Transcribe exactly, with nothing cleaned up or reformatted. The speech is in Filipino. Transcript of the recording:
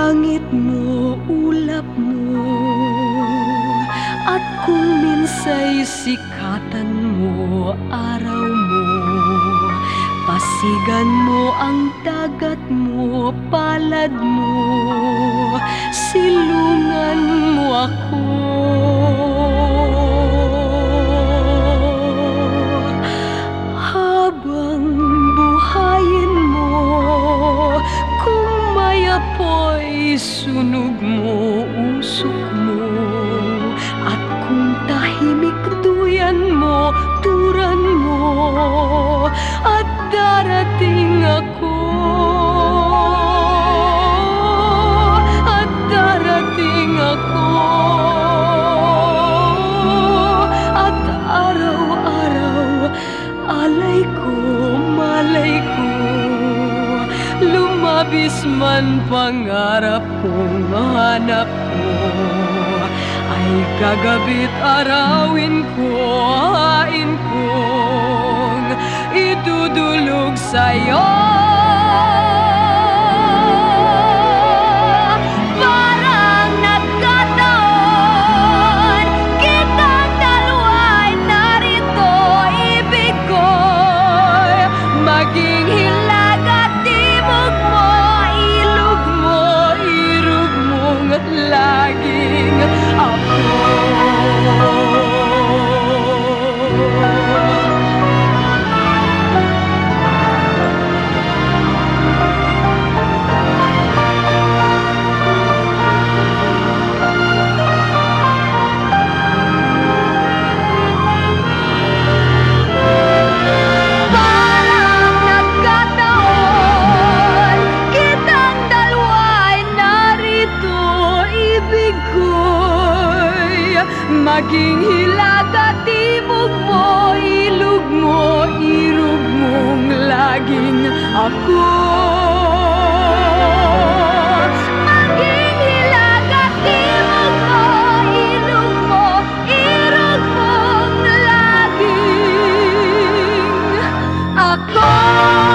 langit mo, ulap mo, at kung minsa'y sikatan mo, araw mo, pasigan mo ang dagat mo, palad mo, silungan mo ako. Habang buhayin mo, kung may apoy, sunog mo, usok mo, at kung tahimik, duyan mo, turan mo, at darating ako, at darating ako, at araw-araw, alay ko, malay ko, lumabis man pangarap kong hanap ko, ay kagabit arawin ko, hain kong idudulog sa'yo. Parang nagkataon, kitang dalawa'y narito, ibig ko'y maging hilag at timog mo, ilog mo, irog mong laging ako. Maging hilag at timog mo, ilog mo, irog mong laging ako. Maging hilag at timog mo, ilog mo, irog mong laging ako.